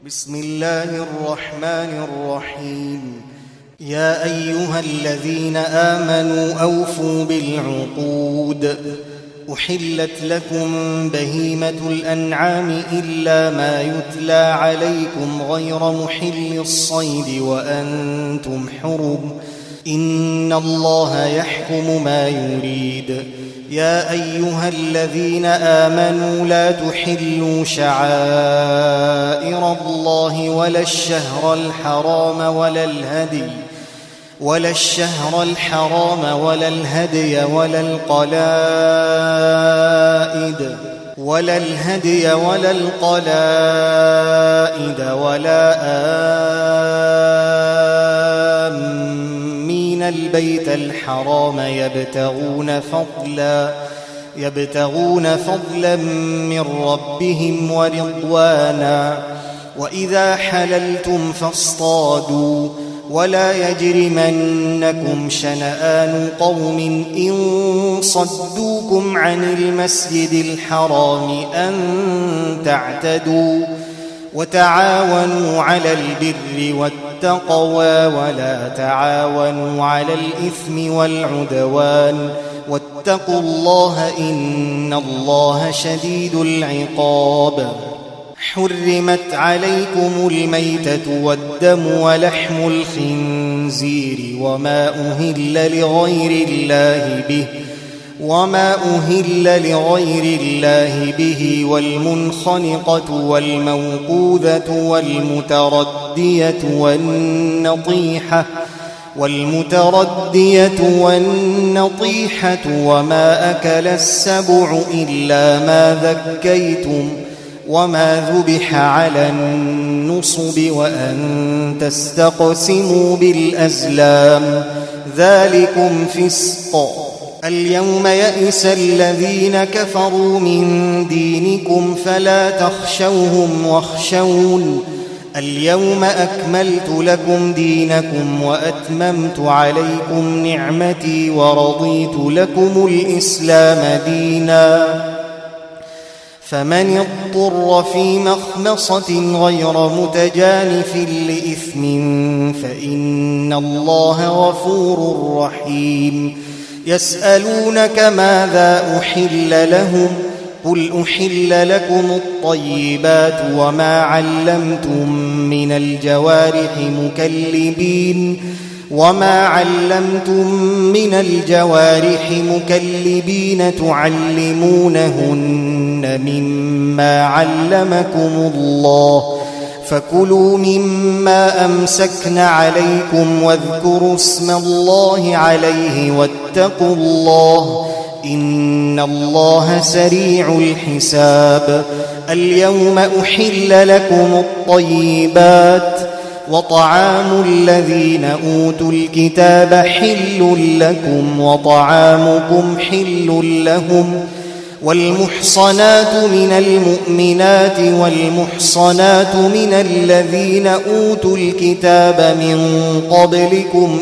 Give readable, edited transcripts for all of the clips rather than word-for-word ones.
بسم الله الرحمن الرحيم. يا أيها الذين آمنوا أوفوا بالعقود. أحلت لكم بهيمة الأنعام إلا ما يتلى عليكم غير محل الصيد وأنتم حرم، إن الله يحكم ما يريد. يا أيها الذين آمنوا لا تحلوا شعائر الله ولا الشهر الحرام ولا الهدي ولا القلائد ولا آمين البيت الحرام يبتغون فضلا من ربهم ورضوانا. وإذا حللتم فاصطادوا، ولا يجرمنكم شنآن قوم إن صدوكم عن المسجد الحرام أن تعتدوا. وتعاونوا على البر والتقوى ولا تعاونوا على الإثم والعدوان، واتقوا الله إن الله شديد العقاب. حرمت عليكم الميتة والدم ولحم الخنزير وما أهل لغير الله به والمنخنقة والموقوذة والنطيحة وما أكل السبع إلا ما ذكيتم وما ذبح على النصب وأن تستقسموا بالأزلام، ذلكم فسق. اليوم يئس الذين كفروا من دينكم فلا تخشوهم واخشون. اليوم أكملت لكم دينكم وأتممت عليكم نعمتي ورضيت لكم الإسلام دينا. فمن اضطر في مخمصة غير متجانف لإثم فإن الله غفور رحيم. يسألونك ماذا أحل لهم، قل أحل لكم الطيبات وما علمتم من الجوارح مكلبين تعلمونهن مما علمكم الله، فكلوا مما أمسكن عليكم واذكروا اسم الله عليه واتقوا الله إن الله سريع الحساب. اليوم أحل لكم الطيبات وطعام الذين أوتوا الكتاب حل لكم وطعامكم حل لهم، والمحصنات من المؤمنات والمحصنات من الذين أوتوا الكتاب من قبلكم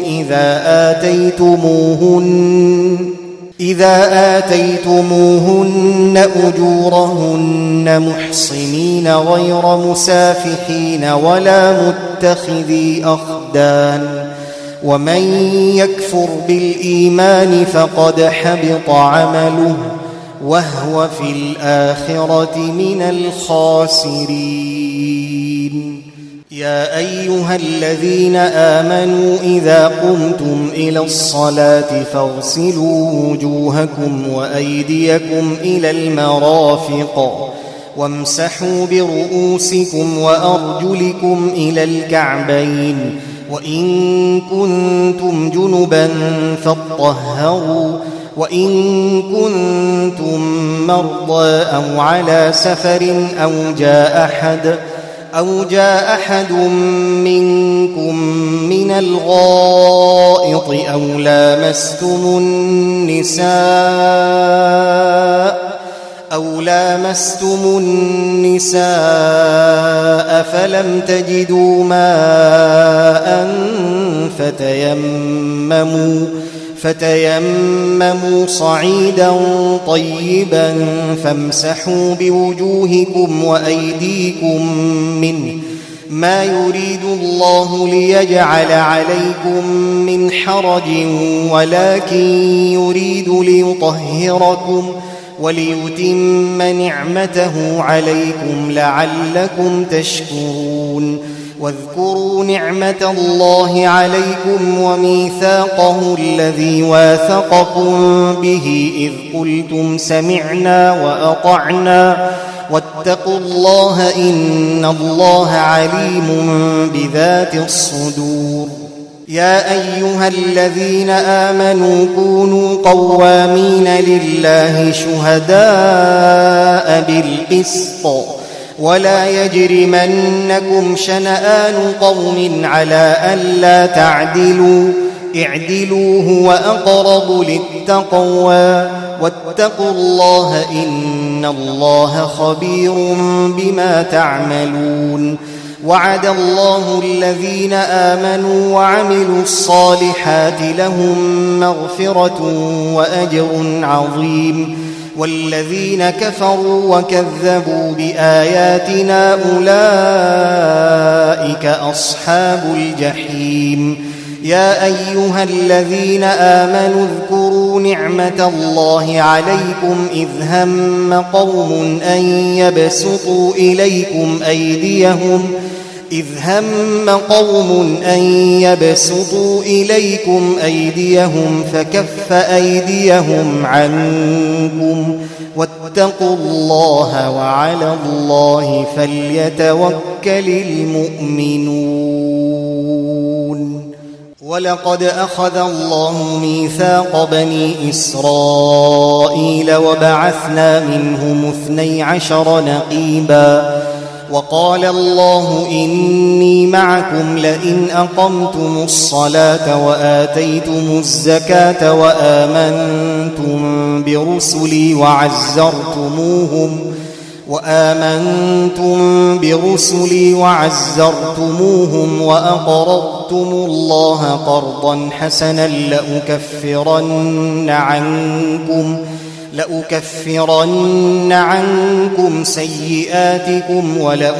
إذا آتيتموهن أجورهن محصنين غير مسافحين ولا متخذي أخدان، ومن يكفر بالإيمان فقد حبط عمله وهو في الآخرة من الخاسرين. يا أيها الذين آمنوا إذا قمتم إلى الصلاة فاغسلوا وجوهكم وأيديكم إلى المرافق وامسحوا برؤوسكم وأرجلكم إلى الكعبين، وإن كنتم جنبا فاطهروا، وإن كنتم مرضى أو على سفر أو جاء أحد منكم من الغائط أو لامستم النساء فلم تجدوا ماء فتيمموا صعيدا طيبا فامسحوا بوجوهكم وأيديكم منه ما يريد الله ليجعل عليكم من حرج ولكن يريد ليطهركم وليتم نعمته عليكم لعلكم تشكرون واذكروا نعمة الله عليكم وميثاقه الذي واثقكم به إذ قلتم سمعنا وأطعنا واتقوا الله إن الله عليم بذات الصدور. يا أيها الذين آمنوا كونوا قوامين لله شهداء بالقسط ولا يجرمنكم شنآن قوم على ألا تعدلوا اعدلوا هو أقرب للتقوى واتقوا الله إن الله خبير بما تعملون. وعد الله الذين آمنوا وعملوا الصالحات لهم مغفرة وأجر عظيم والذين كفروا وكذبوا بآياتنا أولئك أصحاب الجحيم. يا أيها الذين آمنوا اذكروا نعمة الله عليكم إذ هم قوم أن يبسطوا إليكم أيديهم فكف أيديهم عنكم واتقوا الله وعلى الله فليتوكل المؤمنون. ولقد أخذ الله ميثاق بني إسرائيل وبعثنا منهم 12 نقيبا وقال الله إني معكم لئن أقمتم الصلاة وآتيتم الزكاة وآمنتم برسلي وعزرتموهم وأقرضتم الله قرضا حسنا لأكفرن عنكم سيئاتكم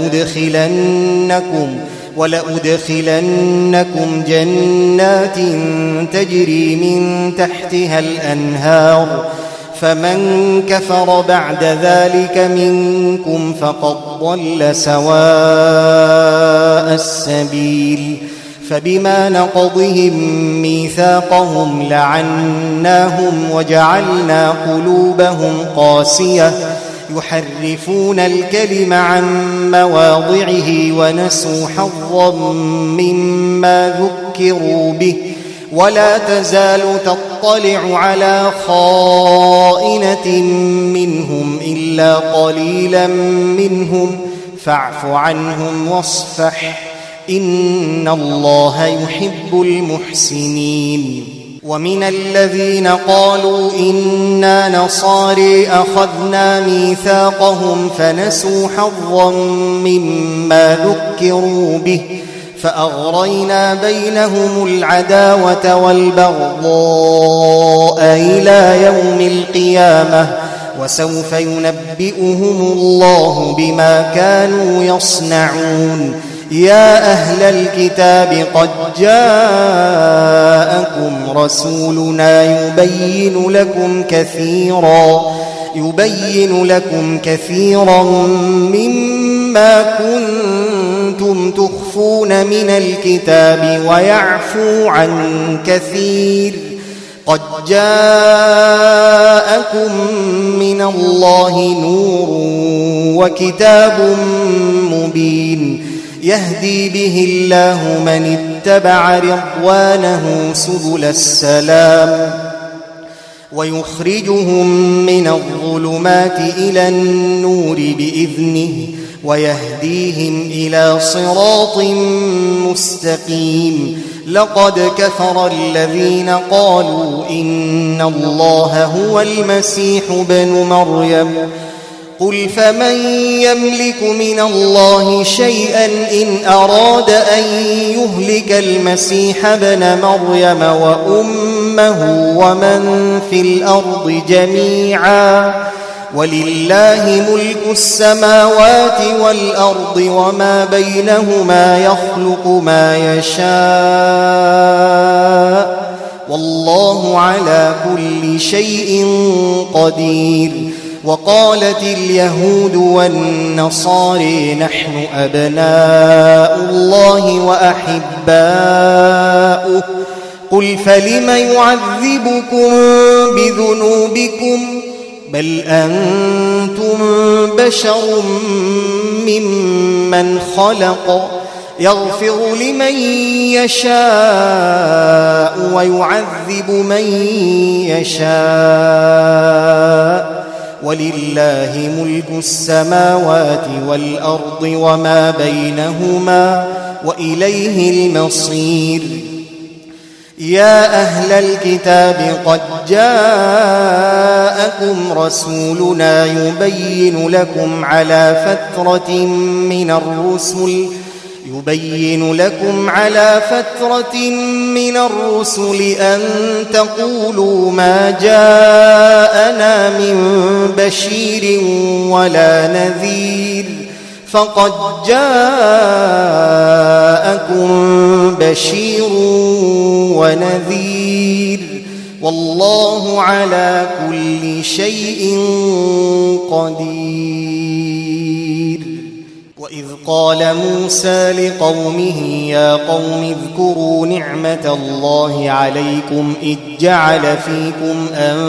ولأدخلنكم جنات تجري من تحتها الأنهار فمن كفر بعد ذلك منكم فقد ضل سواء السبيل. فبما نقضهم ميثاقهم لعناهم وجعلنا قلوبهم قاسية يحرفون الكلم عن مواضعه ونسوا حظا مما ذكروا به ولا تزال تطلع على خائنة منهم إلا قليلا منهم فاعف عنهم واصفح إن الله يحب المحسنين. ومن الذين قالوا إنا نصارى أخذنا ميثاقهم فنسوا حظا مما ذكروا به فأغرينا بينهم العداوة والبغضاء إلى يوم القيامة وسوف ينبئهم الله بما كانوا يصنعون. يا أهل الكتاب قد جاءكم رسولنا يبين لكم كثيرا مما كنتم تخفون من الكتاب ويعفو عن كثير. قد جاءكم من الله نور وكتاب مبين يهدي به الله من اتبع رضوانه سبل السلام ويخرجهم من الظلمات إلى النور بإذنه ويهديهم إلى صراط مستقيم. لقد كفر الذين قالوا إن الله هو المسيح ابن مريم قل فمن يملك من الله شيئا إن أراد أن يهلك المسيح ابن مريم وأمه ومن في الأرض جميعا ولله ملك السماوات والأرض وما بينهما يخلق ما يشاء والله على كل شيء قدير. وقالت اليهود والنصارى نحن أبناء الله وأحباؤه قل فلم يعذبكم بذنوبكم بل أنتم بشر ممن خلق يغفر لمن يشاء ويعذب من يشاء ولله ملك السماوات والأرض وما بينهما وإليه المصير. يا أهل الكتاب قد جاءكم رسولنا يبين لكم على فترة من الرسل أن تقولوا ما جاءنا من بشير ولا نذير فقد جاءكم بشير ونذير والله على كل شيء قدير. وإذ قال موسى لقومه يا قوم اذكروا نعمة الله عليكم إذ جعل فيكم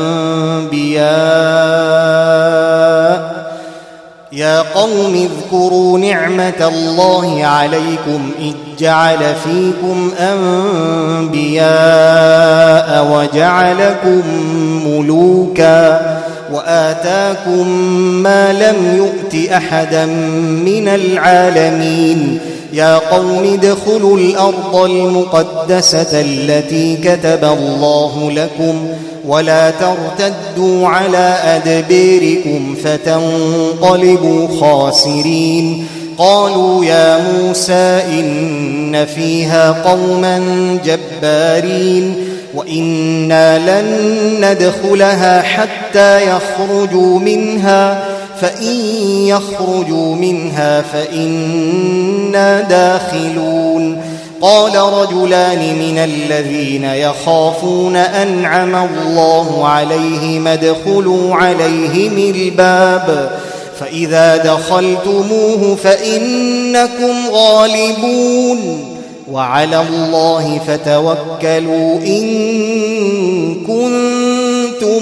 أنبياء وجعلكم ملوكا وآتاكم ما لم يؤت أحدا من العالمين. يا قوم ادخلوا الأرض المقدسة التي كتب الله لكم ولا ترتدوا على أدبيركم فتنقلبوا خاسرين. قالوا يا موسى إن فيها قوما جبارين وإنا لن ندخلها حتى يخرجوا منها فإن يخرجوا منها فإنا داخلون. قال رجلان من الذين يخافون أنعم الله عليهم ادخلوا عليهم الباب فإذا دخلتموه فإنكم غالبون وعلى الله فتوكلوا إن كنتم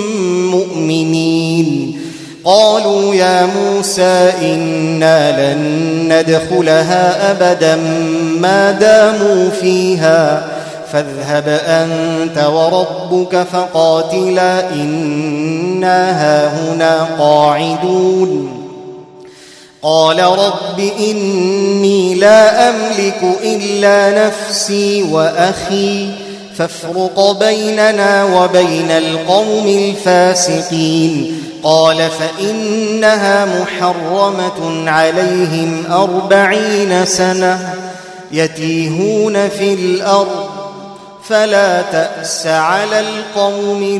مؤمنين. قالوا يا موسى إنا لن ندخلها أبدا ما داموا فيها فاذهب أنت وربك فقاتلا إنا هاهنا قاعدون. قال رب إني لا أملك إلا نفسي وأخي فافرق بيننا وبين القوم الفاسقين. قال فإنها محرمة عليهم 40 سنة يتيهون في الأرض فلا تأس على القوم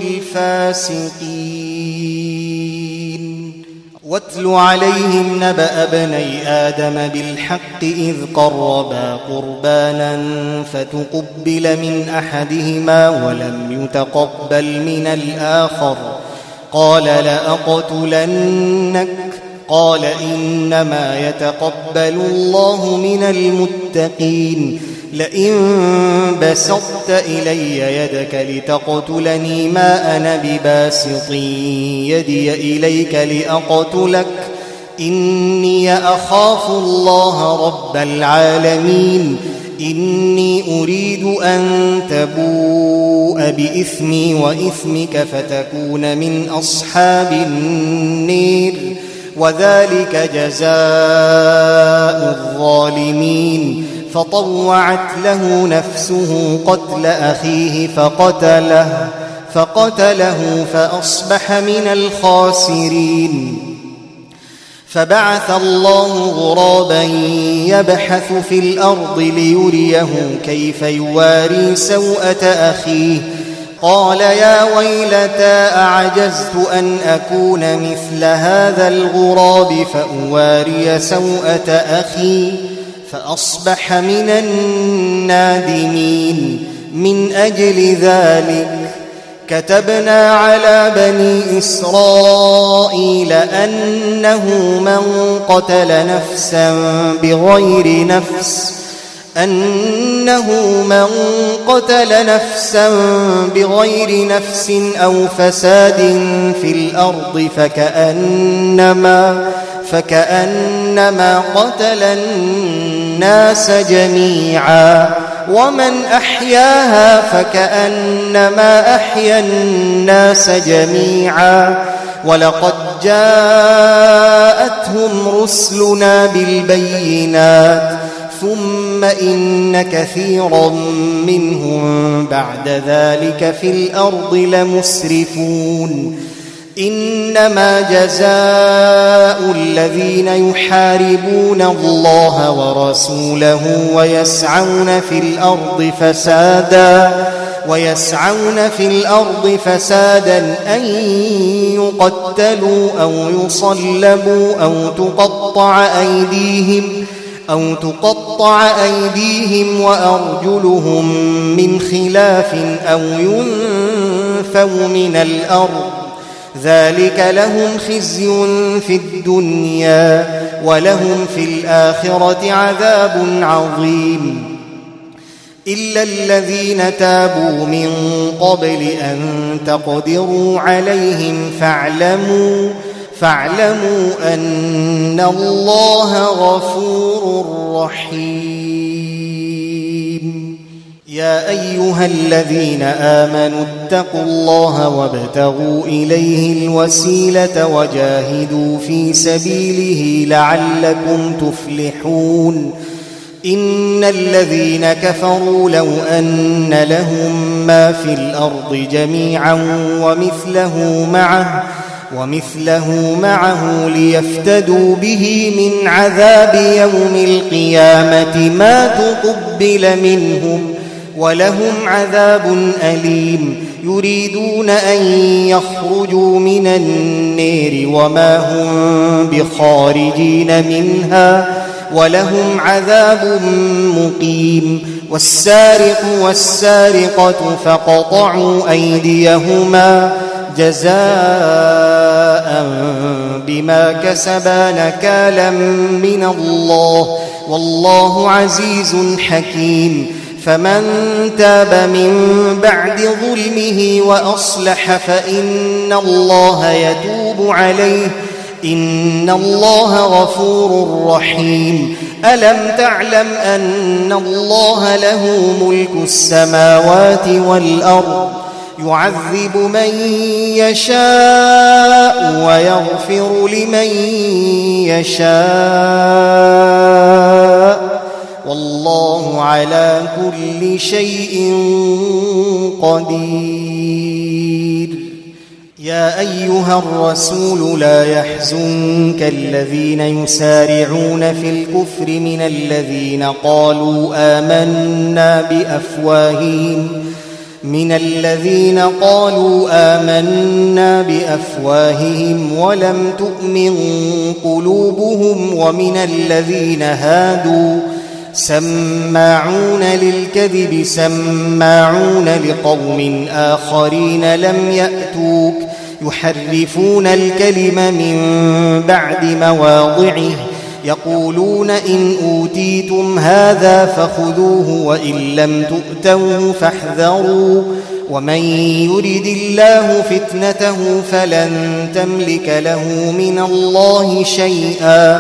الفاسقين. واتل عليهم نبأ ابني آدم بالحق إذ قربا قربانا فتقبل من أحدهما ولم يتقبل من الآخر قال لأقتلنك قال إنما يتقبل الله من المتقين. لئن بسطت إلي يدك لتقتلني ما أنا بباسط يدي إليك لأقتلك إني أخاف الله رب العالمين. إني أريد أن تبوء بإثمي وإثمك فتكون من أصحاب النير وذلك جزاء الظالمين. فطوعت له نفسه قتل أخيه فقتله فأصبح من الخاسرين. فبعث الله غرابا يبحث في الأرض ليريه كيف يواري سوءة أخيه قال يا ويلتى أعجزت أن أكون مثل هذا الغراب فأواري سوءة أخي فأصبح من النادمين. من أجل ذلك كتبنا على بني إسرائيل أنه من قتل نفسا بغير نفس أو فساد في الأرض فكأنما قتل الناس جميعا ومن أحياها فكأنما أحيا الناس جميعا. ولقد جاءتهم رسلنا بالبينات ثم إن كثيرا منهم بعد ذلك في الأرض لمسرفون. إنما جزاء الذين يحاربون الله ورسوله ويسعون في الأرض فسادا أن يقتلوا أو يصلبوا أو تقطع أيديهم وأرجلهم من خلاف أو ينفوا من الأرض. ذلك لهم خزي في الدنيا ولهم في الآخرة عذاب عظيم. إلا الذين تابوا من قبل أن تقدروا عليهم فاعلموا أن الله غفور رحيم. يا أيها الذين آمنوا اتقوا الله وابتغوا إليه الوسيلة وجاهدوا في سبيله لعلكم تفلحون. إن الذين كفروا لو أن لهم ما في الأرض جميعا ومثله معه ليفتدوا به من عذاب يوم القيامة ما تقبل منهم ولهم عذاب أليم. يريدون أن يخرجوا من النار وما هم بخارجين منها ولهم عذاب مقيم. والسارق والسارقة فقطعوا أيديهما جزاء بما كسبا نكالا من الله والله عزيز حكيم. فمن تاب من بعد ظلمه وأصلح فإن الله يتوب عليه إن الله غفور رحيم. ألم تعلم أن الله له ملك السماوات والأرض يعذب من يشاء ويغفر لمن يشاء والله على كل شيء قدير. يا أيها الرسول لا يحزنك الذين يسارعون في الكفر من الذين قالوا آمنا بأفواههم ولم تؤمن قلوبهم ومن الذين هادوا سماعون للكذب سماعون لقوم آخرين لم يأتوك يحرفون الكلم من بعد مواضعه يقولون إن أوتيتم هذا فخذوه وإن لم تؤتوه فاحذروا ومن يرد الله فتنته فلن تملك له من الله شيئا.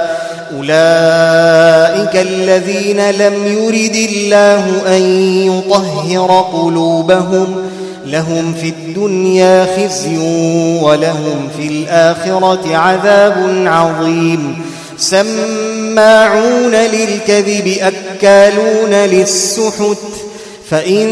أولئك الذين لم يرد الله أن يطهر قلوبهم لهم في الدنيا خزي ولهم في الآخرة عذاب عظيم. سماعون للكذب أكالون للسحت فإن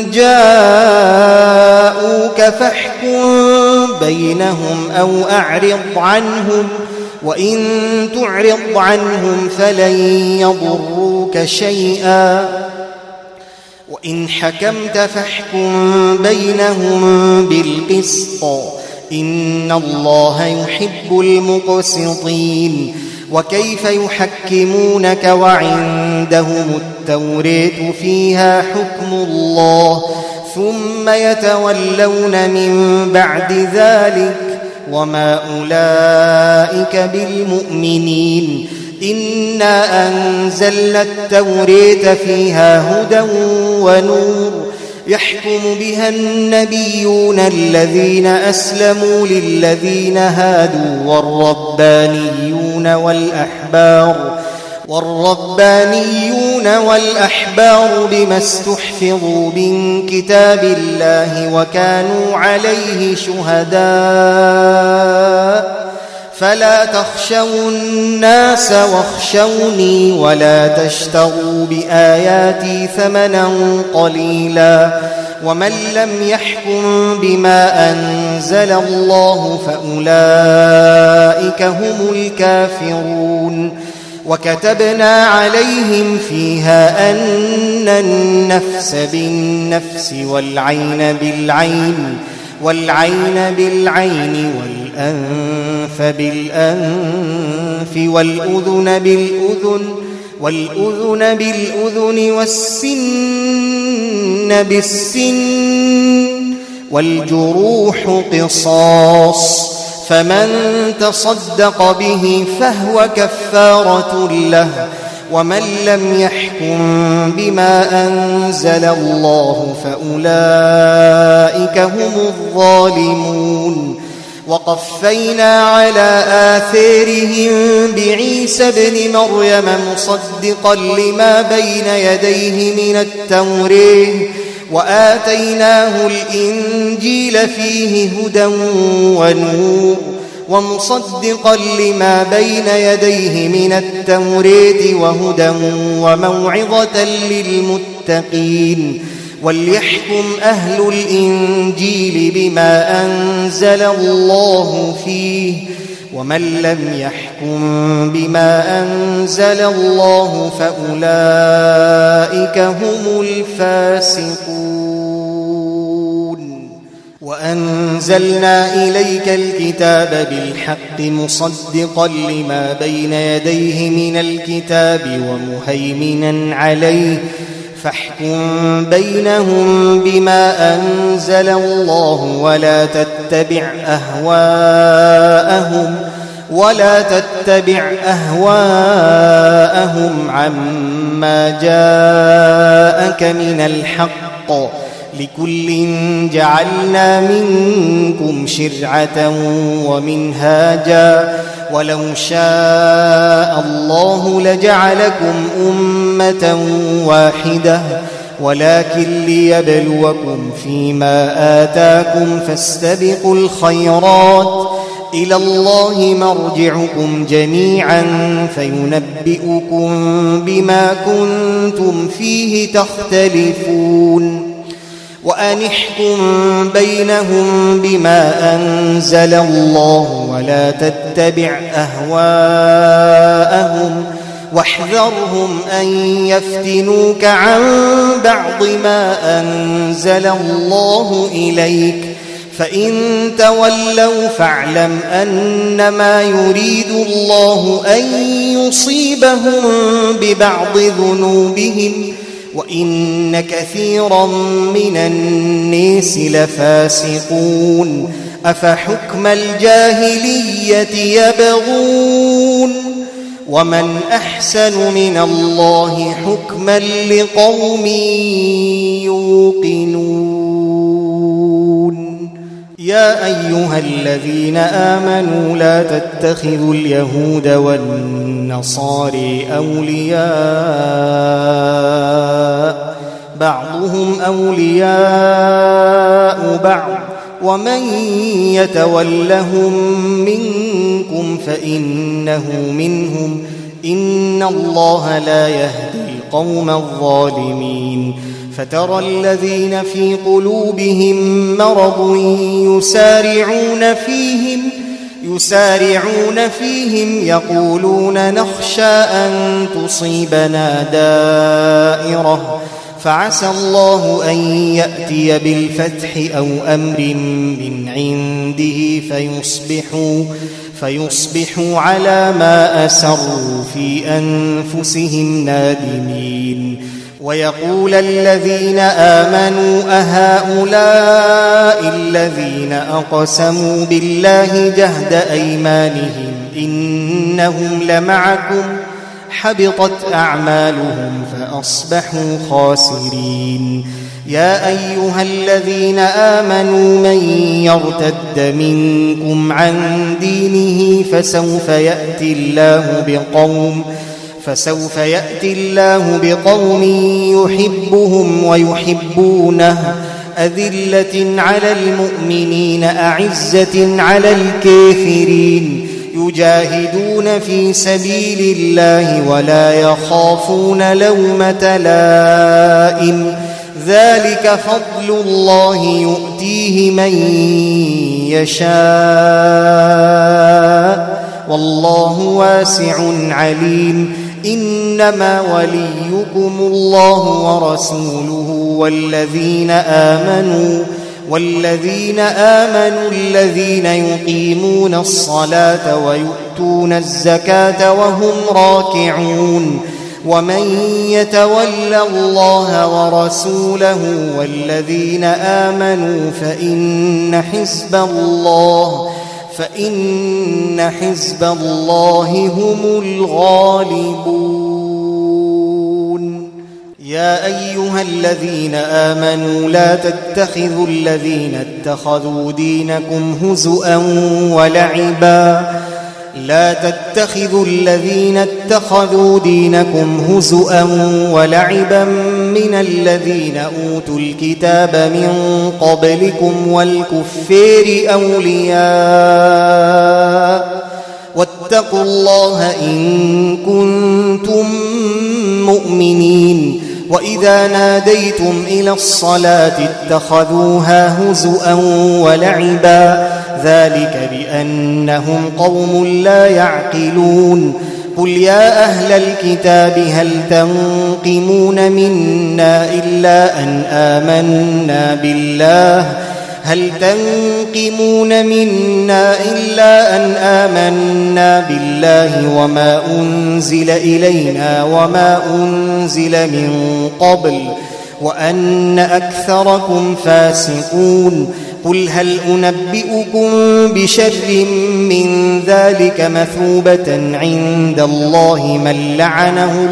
جاءوك فاحكم بينهم أو أعرض عنهم وإن تعرض عنهم فلن يضروك شيئا وإن حكمت فاحكم بينهم بالقسط إن الله يحب المقسطين. وكيف يحكمونك وعندهم التوراة فيها حكم الله ثم يتولون من بعد ذلك وما أولئك بالمؤمنين. إنا أنزلنا التوراة فيها هدى ونور يحكم بها النبيون الذين أسلموا للذين هادوا والربانيون والأحبار بما استحفظوا من كتاب الله وكانوا عليه شهداء. فلا تخشوا الناس واخشوني ولا تشتروا بآياتي ثمنا قليلا. ومن لم يحكم بما أنزل الله فأولئك هم الكافرون. وكتبنا عليهم فيها أن النفس بالنفس والعين بالعين والأنف بالأنف والأذن بالأذن والسن بالسن والجروح قصاص. فمن تصدق به فهو كفارة له. ومن لم يحكم بما أنزل الله فأولئك هم الظالمون. وقفينا على آثارهم بعيسى ابن مريم مصدقا لما بين يديه من التوراة وآتيناه الإنجيل فيه هدى ونور ومصدقا لما بين يديه من التوراة وهدى وموعظة للمتقين. وليحكم أهل الإنجيل بما أنزل الله فيه ومن لم يحكم بما أنزل الله فأولئك هم الفاسقون. وأنزلنا إليك الكتاب بالحق مصدقا لما بين يديه من الكتاب ومهيمنا عليه فاحكم بينهم بما أنزل الله ولا تتبع أهواءهم عما جاءك من الحق. لكل جعلنا منكم شرعة ومنهاجا ولو شاء الله لجعلكم أمة واحدة ولكن ليبلوكم فيما آتاكم فاستبقوا الخيرات إلى الله مرجعكم جميعا فينبئكم بما كنتم فيه تختلفون. وأن احكم بينهم بما أنزل الله ولا تتبع أهواءهم واحذرهم أن يفتنوك عن بعض ما أنزل الله إليك فإن تولوا فاعلم أنما يريد الله أن يصيبهم ببعض ذنوبهم وإن كثيرا من الناس لفاسقون. أفحكم الجاهلية يبغون ومن أحسن من الله حكما لقوم يوقنون. يا أيها الذين آمنوا لا تتخذوا اليهود والنصارى أولياء بعضهم أولياء بعض ومن يتولهم منكم فإنه منهم إن الله لا يهدي القوم الظالمين. فترى الذين في قلوبهم مرض يسارعون فيهم يقولون نخشى أن تصيبنا دائرة فعسى الله أن يأتي بالفتح أو أمر من عنده فيصبحوا على ما أسروا في أنفسهم نادمين. ويقول الذين آمنوا أهؤلاء الذين أقسموا بالله جهد أيمانهم إنهم لمعكم حبطت أعمالهم فأصبحوا خاسرين. يا أيها الذين آمنوا من يرتد منكم عن دينه فسوف يأتي الله بقوم يحبهم ويحبونه أذلة على المؤمنين أعزة على الكافرين يجاهدون في سبيل الله ولا يخافون لومة لائم ذلك فضل الله يؤتيه من يشاء والله واسع عليم. إنما وليكم الله ورسوله والذين آمنوا الذين يقيمون الصلاة ويؤتون الزكاة وهم راكعون. ومن يتول الله ورسوله والذين آمنوا فإن حزب الله هم الغالبون. يا أيها الذين آمنوا لا تتخذوا الذين اتخذوا دينكم هزؤا ولعبا من الذين أوتوا الكتاب من قبلكم والكفار أولياء واتقوا الله إن كنتم مؤمنين. وإذا ناديتم إلى الصلاة اتخذوها هزؤا ولعبا ذلك بأنهم قوم لا يعقلون. قل يا أهل الكتاب هل تنقمون منا إلا أن آمنا بالله وما أنزل إلينا وما أنزل من قبل وأن أكثركم فاسقون. قل هل أنبئكم بشر من ذلك مثوبة عند الله من لعنه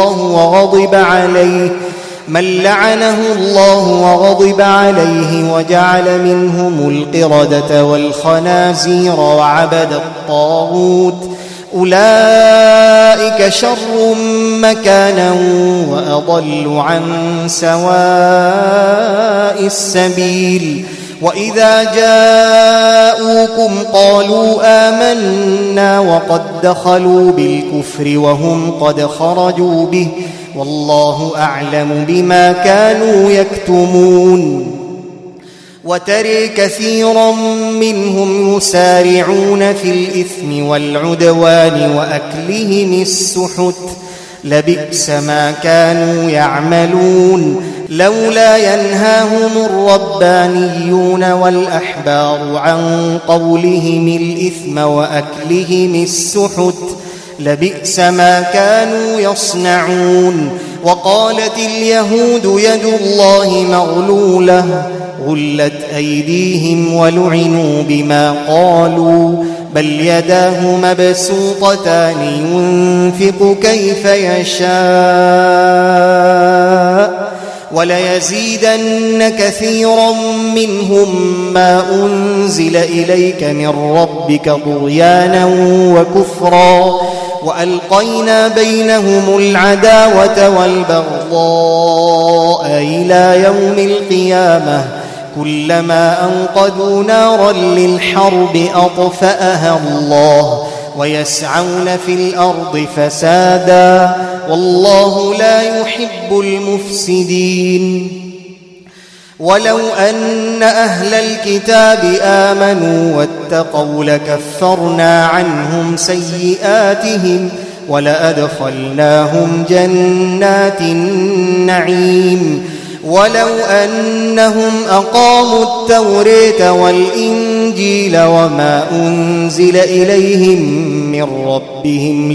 الله وغضب عليه وجعل منهم القردة والخنازير وعبد الطاغوت أولئك شر مكانا وأضل عن سواء السبيل. وإذا جاءوكم قالوا آمنا وقد دخلوا بالكفر وهم قد خرجوا به والله أعلم بما كانوا يكتمون. وترى كثيرا منهم يسارعون في الإثم والعدوان وأكلهم السحت لبئس ما كانوا يعملون. لولا ينهاهم الربانيون والأحبار عن قولهم الإثم وأكلهم السحت لبئس ما كانوا يصنعون. وقالت اليهود يد الله مغلولة غلت أيديهم ولعنوا بما قالوا بل يداه مبسوطتان ينفق كيف يشاء وليزيدن كثيرا منهم ما أنزل إليك من ربك طغيانا وكفرا وألقينا بينهم العداوة والبغضاء إلى يوم القيامة كلما أوقدوا نارا للحرب أطفأها الله ويسعون في الأرض فسادا والله لا يحب المفسدين. ولو أن أهل الكتاب آمنوا واتقوا لكفرنا عنهم سيئاتهم ولأدخلناهم جنات النعيم ولو أنهم أقاموا التوراة والإنجيل وما أنزل إليهم من ربهم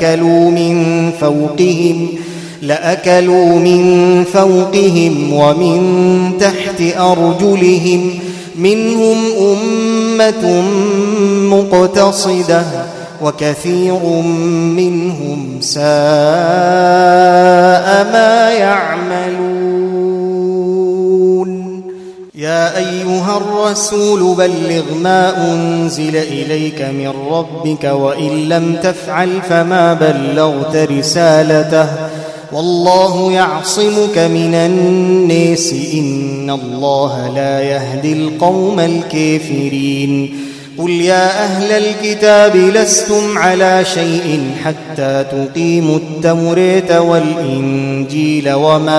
لأكلوا من فوقهم ومن تحت أرجلهم منهم أمة مقتصدة وكثير منهم ساء ما يعملون. يا أيها الرسول بلغ ما أنزل إليك من ربك وإن لم تفعل فما بلغت رسالته والله يعصمك من الناس إن الله لا يهدي القوم الكافرين. قل يا أهل الكتاب لستم على شيء حتى تقيموا التوراة والإنجيل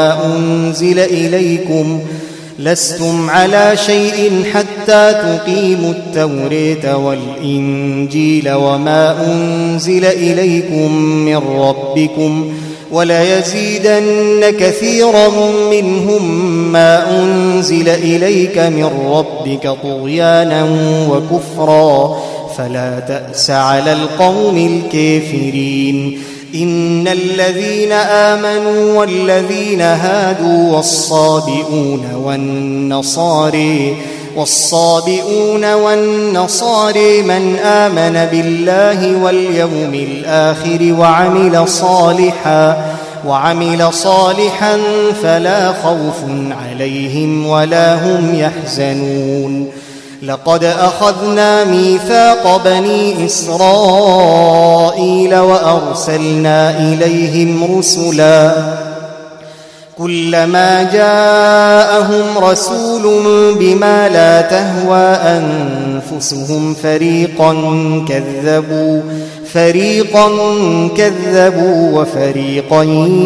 وما أنزل إليكم من ربكم وليزيدن كثيرا منهم ما أنزل إليك من ربك طغيانا وكفرا فلا تأس على القوم الكافرين. إن الذين آمنوا والذين هادوا والصابئون والنصاري من آمن بالله واليوم الآخر وعمل صالحا فلا خوف عليهم ولا هم يحزنون. لقد أخذنا ميثاق بني إسرائيل وأرسلنا إليهم رسلا كلما جاءهم رسول بما لا تهوى أنفسهم فريقا كذبوا وفريقا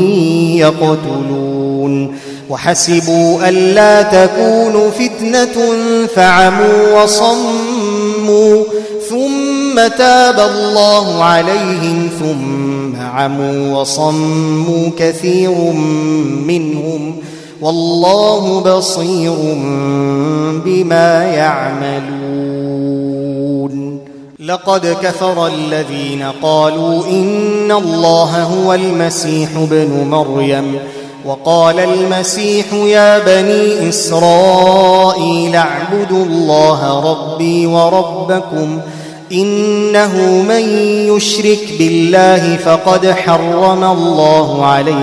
يقتلون. وحسبوا ألا تكون فتنة فعموا وصموا ثم تاب الله عليهم ثم عموا وصموا كثير منهم والله بصير بما يعملون. لقد كفر الذين قالوا إن الله هو المسيح ابن مريم وقال المسيح يا بني إسرائيل اعبدوا الله ربي وربكم إنه من يشرك بالله فقد حرم الله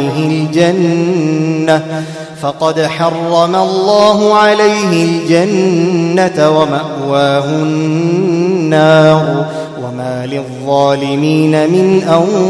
عليه الجنة ومأواه النار وما للظالمين من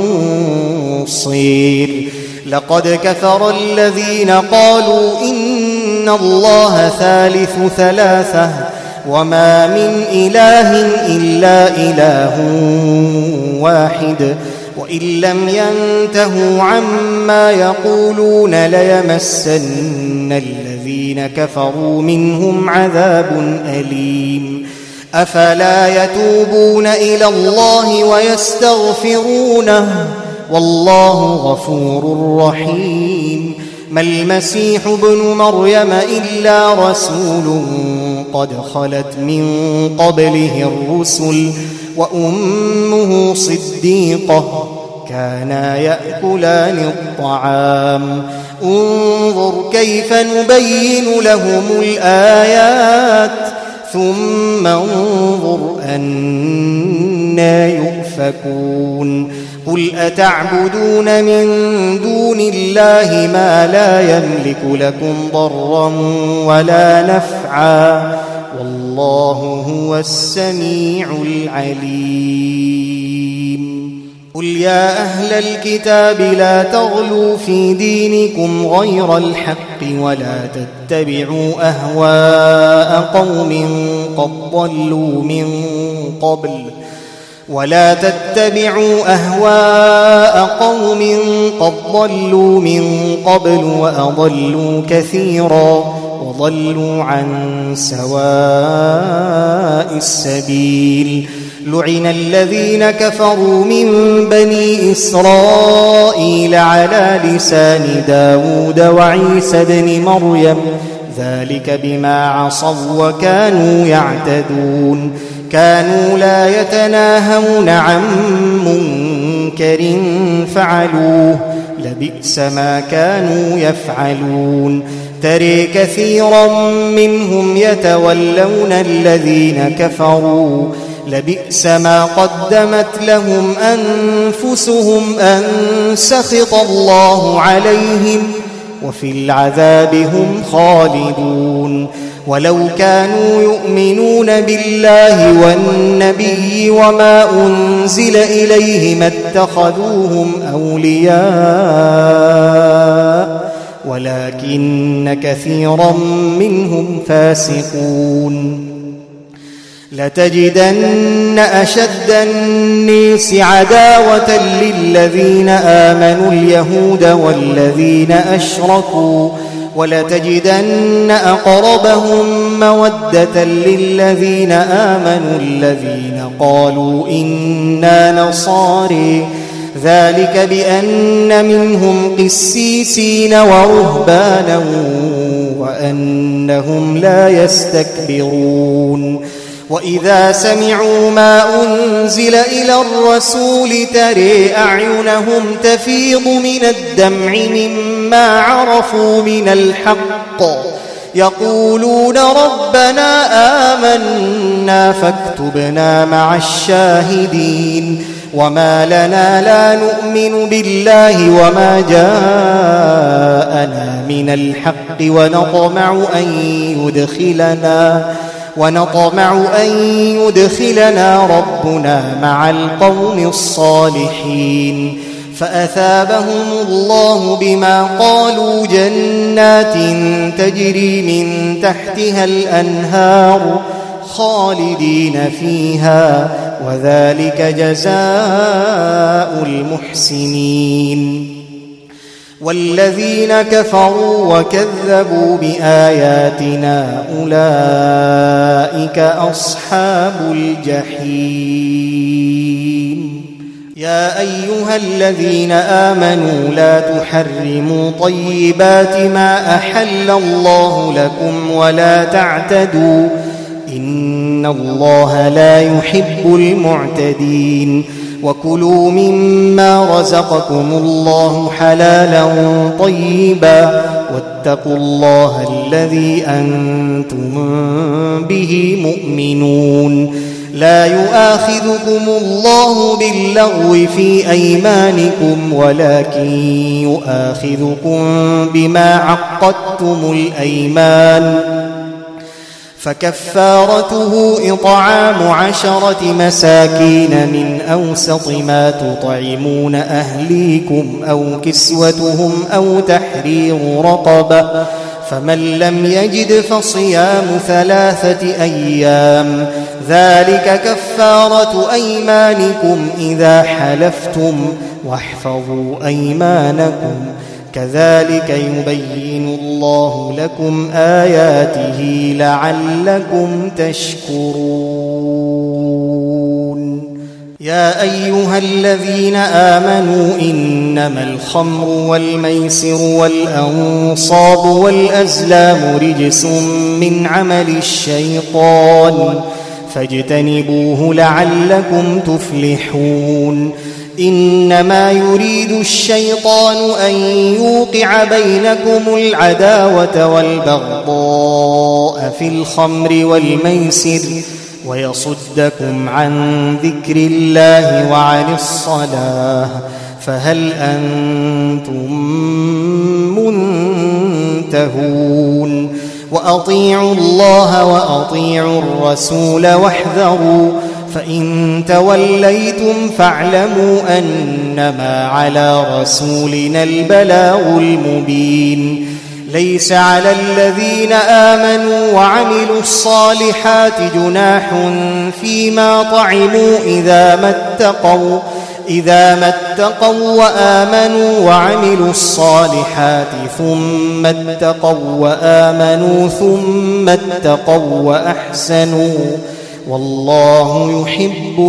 أنصير. لقد كفر الذين قالوا إن الله ثالث ثلاثة وما من إله إلا إله واحد وإن لم ينتهوا عما يقولون ليمسن الذين كفروا منهم عذاب أليم. أفلا يتوبون إلى الله ويستغفرونه والله غفور رحيم. ما المسيح ابن مريم إلا رسول قد خلت من قبله الرسل وأمه صديقة كانا يأكلان الطعام انظر كيف نبين لهم الآيات ثم انظر أنى يؤفكون. قل أتعبدون من دون الله ما لا يملك لكم ضرا ولا نفعا والله هو السميع العليم. قل يا أهل الكتاب لا تغلوا في دينكم غير الحق ولا تتبعوا أهواء قوم قد ضلوا من قبل وأضلوا كثيرا وضلوا عن سواء السبيل. لعن الذين كفروا من بني إسرائيل على لسان داود وعيسى بن مريم ذلك بما عصوا وكانوا يعتدون كانوا لا يتناهون عن منكر فعلوه لبئس ما كانوا يفعلون ترى كثيرا منهم يتولون الذين كفروا لبئس ما قدمت لهم أنفسهم أن سخط الله عليهم وفي العذاب هم خالدون ولو كانوا يؤمنون بالله والنبي وما أنزل إليه ما اتخذوهم أولياء ولكن كثيرا منهم فاسقون لتجدن أشد الناس عداوة للذين آمنوا اليهود والذين أشركوا ولتجدن أقربهم مودة للذين آمنوا الذين قالوا إنا نصارى ذلك بأن منهم قسيسين ورهبانا وأنهم لا يستكبرون وإذا سمعوا ما أنزل إلى الرسول ترى أعينهم تفيض من الدمع مما عرفوا من الحق يقولون ربنا آمنا فاكتبنا مع الشاهدين وما لنا لا نؤمن بالله وما جاءنا من الحق ونطمع أن يدخلنا ربنا مع القوم الصالحين فأثابهم الله بما قالوا جنات تجري من تحتها الأنهار خالدين فيها وذلك جزاء المحسنين والذين كفروا وكذبوا بآياتنا أولئك أصحاب الجحيم يا أيها الذين آمنوا لا تحرموا طيبات ما أحل الله لكم ولا تعتدوا إن الله لا يحب المعتدين وكلوا مما رزقكم الله حلالا طيبا واتقوا الله الذي أنتم به مؤمنون لا يؤاخذكم الله باللغو في أيمانكم ولكن يؤاخذكم بما عقدتم الأيمان فكفارته إطعام 10 مساكين من أوسط ما تطعمون أهليكم أو كسوتهم أو تحرير رقبة فمن لم يجد فصيام 3 أيام ذلك كفارة أيمانكم إذا حلفتم واحفظوا أيمانكم كذلك يبين الله لكم آياته لعلكم تشكرون يا أيها الذين آمنوا إنما الخمر والميسر والأنصاب والأزلام رجس من عمل الشيطان فاجتنبوه لعلكم تفلحون إنما يريد الشيطان أن يوقع بينكم العداوة والبغضاء في الخمر والميسر ويصدكم عن ذكر الله وعن الصلاة فهل أنتم منتهون وأطيعوا الله وأطيعوا الرسول واحذروا فإن توليتم فاعلموا أنما على رسولنا البلاغ المبين ليس على الذين آمنوا وعملوا الصالحات جناح فيما طعموا إذا ما اتقوا وآمنوا وعملوا الصالحات ثم اتقوا وآمنوا ثم اتقوا والله يحب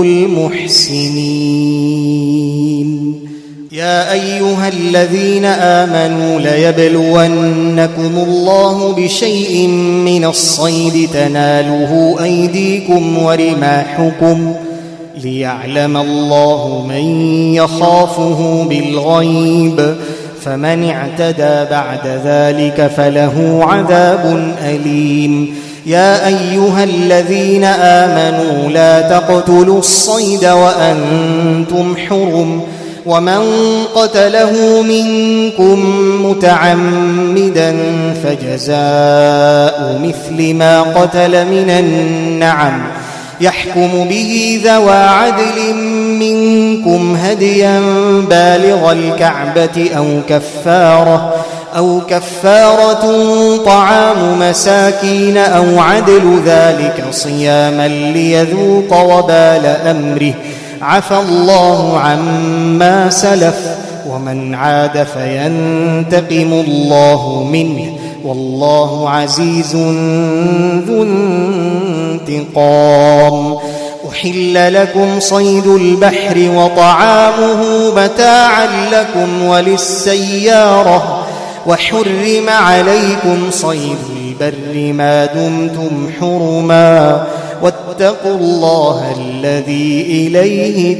المحسنين. يا أيها الذين آمنوا ليبلونكم الله بشيء من الصيد تناله أيديكم ورماحكم ليعلم الله من يخافه بالغيب، فمن اعتدى بعد ذلك فله عذاب أليم. يا أيها الذين آمنوا لا تقتلوا الصيد وأنتم حرم، ومن قتله منكم متعمدا فجزاء مثل ما قتل من النعم يحكم به ذوى عدل منكم هديا بالغ الكعبة أو كفارة طعام مساكين أو عدل ذلك صياما ليذوق وبال أمره، عفى الله عما سلف، ومن عاد فينتقم الله منه، والله عزيز ذو انتقام. أحل لكم صيد البحر وطعامه متاعا لكم وللسيارة، وحرم عليكم صيد البر ما دمتم حرما، واتقوا الله الذي إليه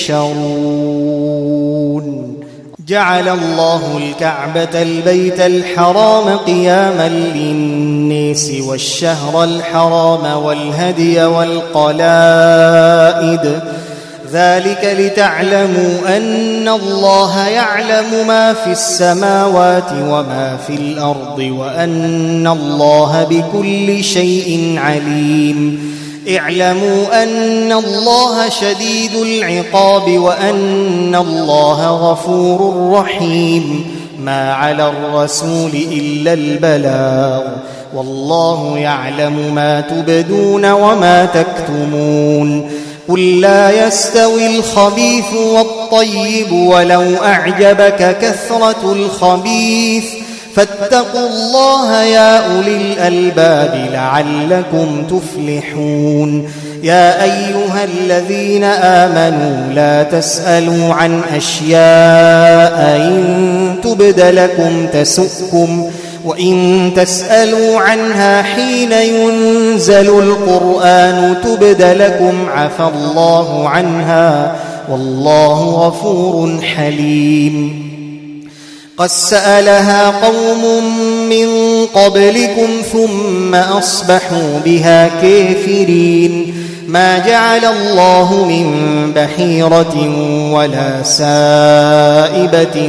تحشرون. جعل الله الكعبة البيت الحرام قياما للناس والشهر الحرام والهدي والقلائد، ذلك لتعلموا أن الله يعلم ما في السماوات وما في الأرض، وأن الله بكل شيء عليم. اعلموا أن الله شديد العقاب وأن الله غفور رحيم. ما على الرسول إلا البلاغ، والله يعلم ما تبدون وما تكتمون. قل لا يستوي الخبيث والطيب ولو أعجبك كثرة الخبيث، فاتقوا الله يا أولي الألباب لعلكم تفلحون. يا أيها الذين آمنوا لا تسألوا عن أشياء إن تبد لكم تسؤكم، وإن تسألوا عنها حين ينزل القرآن تبد لكم عفى الله عنها، والله غفور حليم. قد سألها قوم من قبلكم ثم أصبحوا بها كافرين. ما جعل الله من بحيرة ولا سائبة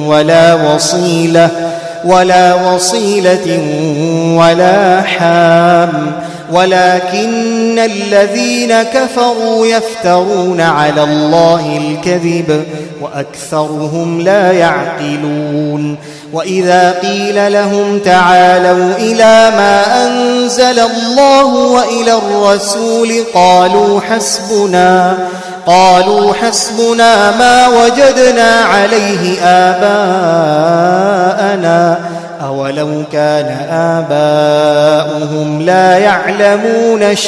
ولا وصيلة ولا حام، ولكن الذين كفروا يفترون على الله الكذب وأكثرهم لا يعقلون. وإذا قيل لهم تعالوا إلى ما أنزل الله وإلى الرسول قالوا حسبنا ما وجدنا عليه آباءنا، أولو كان آباؤهم لا يعلمون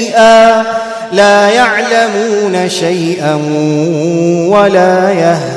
شيئا ولا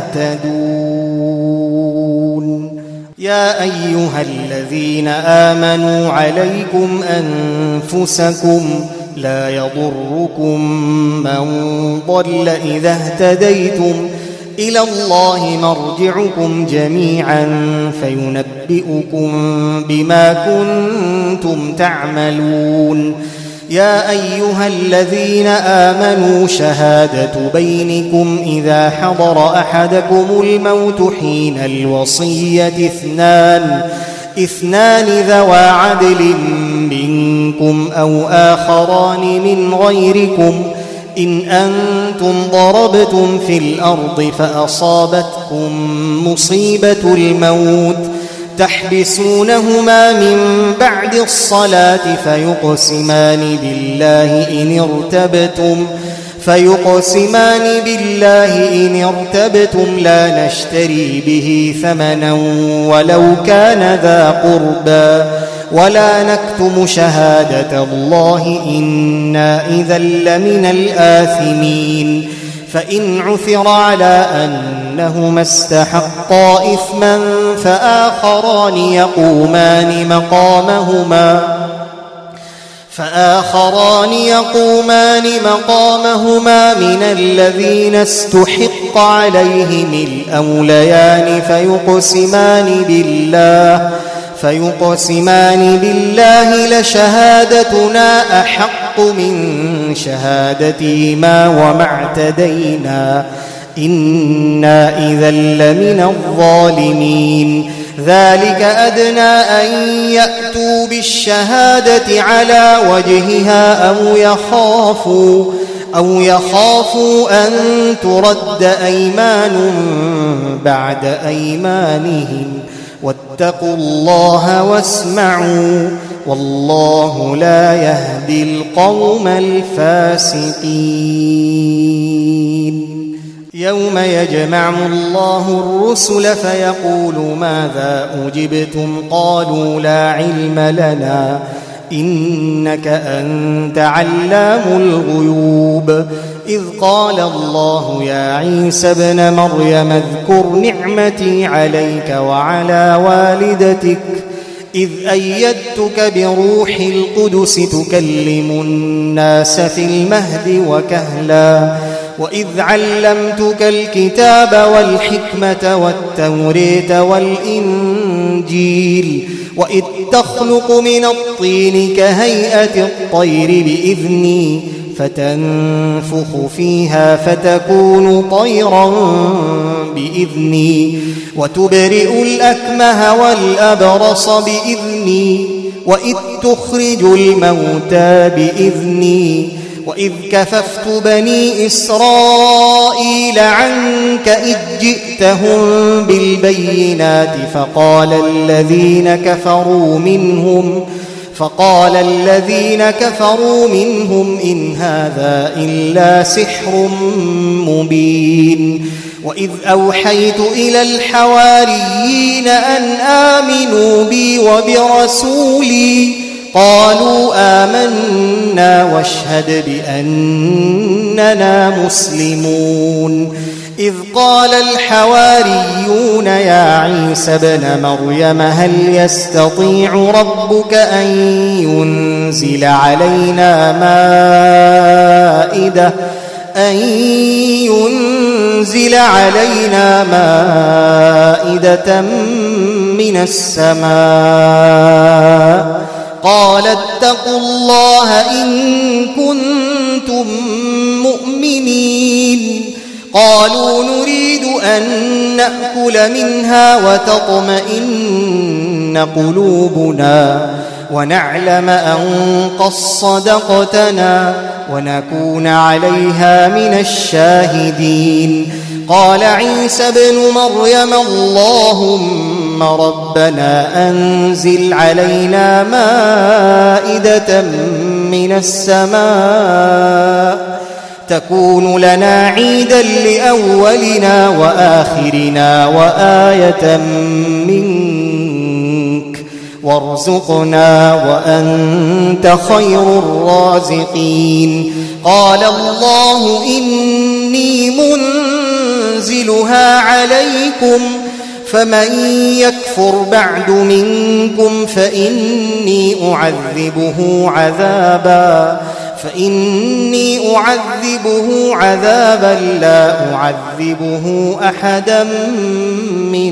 يهتدون. يا أيها الذين آمنوا عليكم أنفسكم لا يضركم من ضل إذا اهتديتم، إلى الله مرجعكم جميعا فينبئكم بما كنتم تعملون. يا أيها الذين آمنوا شهادة بينكم إذا حضر أحدكم الموت حين الوصية اثنان ذوى عدل منكم أو آخران من غيركم إن أنتم ضربتم في الأرض فأصابتكم مصيبة الموت تحبسونهما من بعد الصلاة فيقسمان بالله إن ارتبتم لا نشتري به ثمنا ولو كان ذا قربى ولا نكتم شهادة الله إنا إذا لمن الآثمين فإن عثر على أنهما استحقا إثما فآخران يقومان مقامهما من الذين استحق عليهم الأوليان فيقسمان بالله لشهادتنا أحق من شهادتهما وما اعتدينا إنا إذا لمن الظالمين ذلك أدنى أن يأتوا بالشهادة على وجهها أو يخافوا أن ترد أيمان بعد أيمانهم واتقوا الله واسمعوا والله لا يهدي القوم الفاسقين يوم يجمع الله الرسل فيقول ماذا أجبتم قالوا لا علم لنا إنك أنت علام الغيوب إذ قال الله يا عيسى ابن مريم اذكر نعمتي عليك وعلى والدتك إذ أيدتك بروح القدس تكلم الناس في المهد وكهلا وإذ علمتك الكتاب والحكمة والتوريت والإنجيل وإذ تخلق من الطين كهيئة الطير بإذني فتنفخ فيها فتكون طيرا بإذني وتبرئ الأكمه والأبرص بإذني وإذ تخرج الموتى بإذني وإذ كففت بني إسرائيل عنك إذ جئتهم بالبينات فقال الذين كفروا منهم إن هذا إلا سحر مبين وإذ أوحيت إلى الحواريين أن آمنوا بي وبرسولي قالوا آمنا واشهد بأننا مسلمون إذ قال الحواريون يا عيسى ابن مريم هل يستطيع ربك أن ينزل علينا مائدة من السماء قال اتقوا الله إن كنتم مؤمنين قالوا نريد أن نأكل منها وتطمئن قلوبنا ونعلم أن قد صدقتنا ونكون عليها من الشاهدين قال عيسى ابن مريم اللهم ربنا أنزل علينا مائدة من السماء تكون لنا عيدا لأولنا وآخرنا وآية منك وارزقنا وأنت خير الرازقين قال الله إني منزلها عليكم فمن يكفر بعد منكم فإني أعذبه عذابا لا أعذبه أحدا من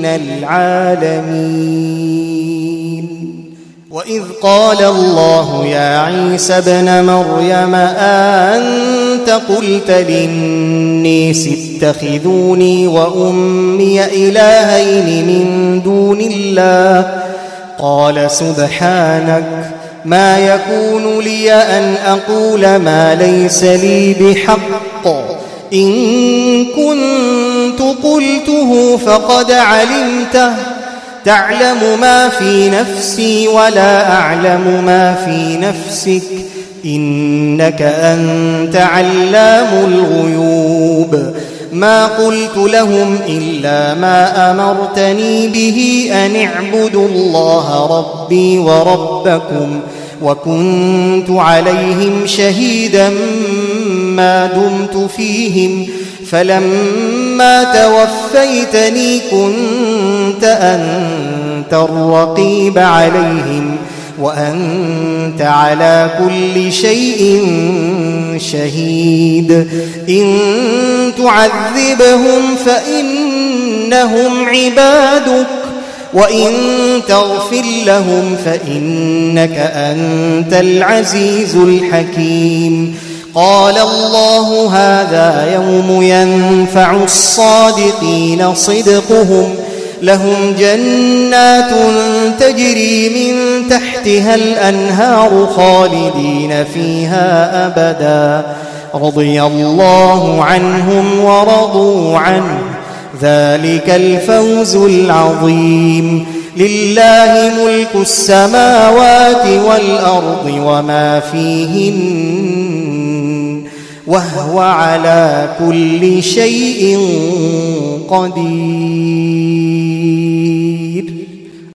العالمين وإذ قال الله يا عيسى ابن مريم أأنت قلت للناس اتخذوني وأمي إلهين من دون الله قال سبحانك ما يكون لي أن أقول ما ليس لي بحق إن كنت قلته فقد علمته تعلم ما في نفسي ولا أعلم ما في نفسك إنك أنت علام الغيوب ما قلت لهم إلا ما أمرتني به أن اعبدوا الله ربي وربكم وكنت عليهم شهيدا ما دمت فيهم فلما توفيتني كنت أنت الرقيب عليهم وأنت على كل شيء شهيد إن تعذبهم فإنهم عبادك وإن تغفر لهم فإنك أنت العزيز الحكيم قال الله هذا يوم ينفع الصادقين صدقهم لهم جنات تجري من تحتها الأنهار خالدين فيها أبدا رضي الله عنهم ورضوا عنه ذلك الفوز العظيم لله ملك السماوات والأرض وما فيهن وهو على كل شيء قدير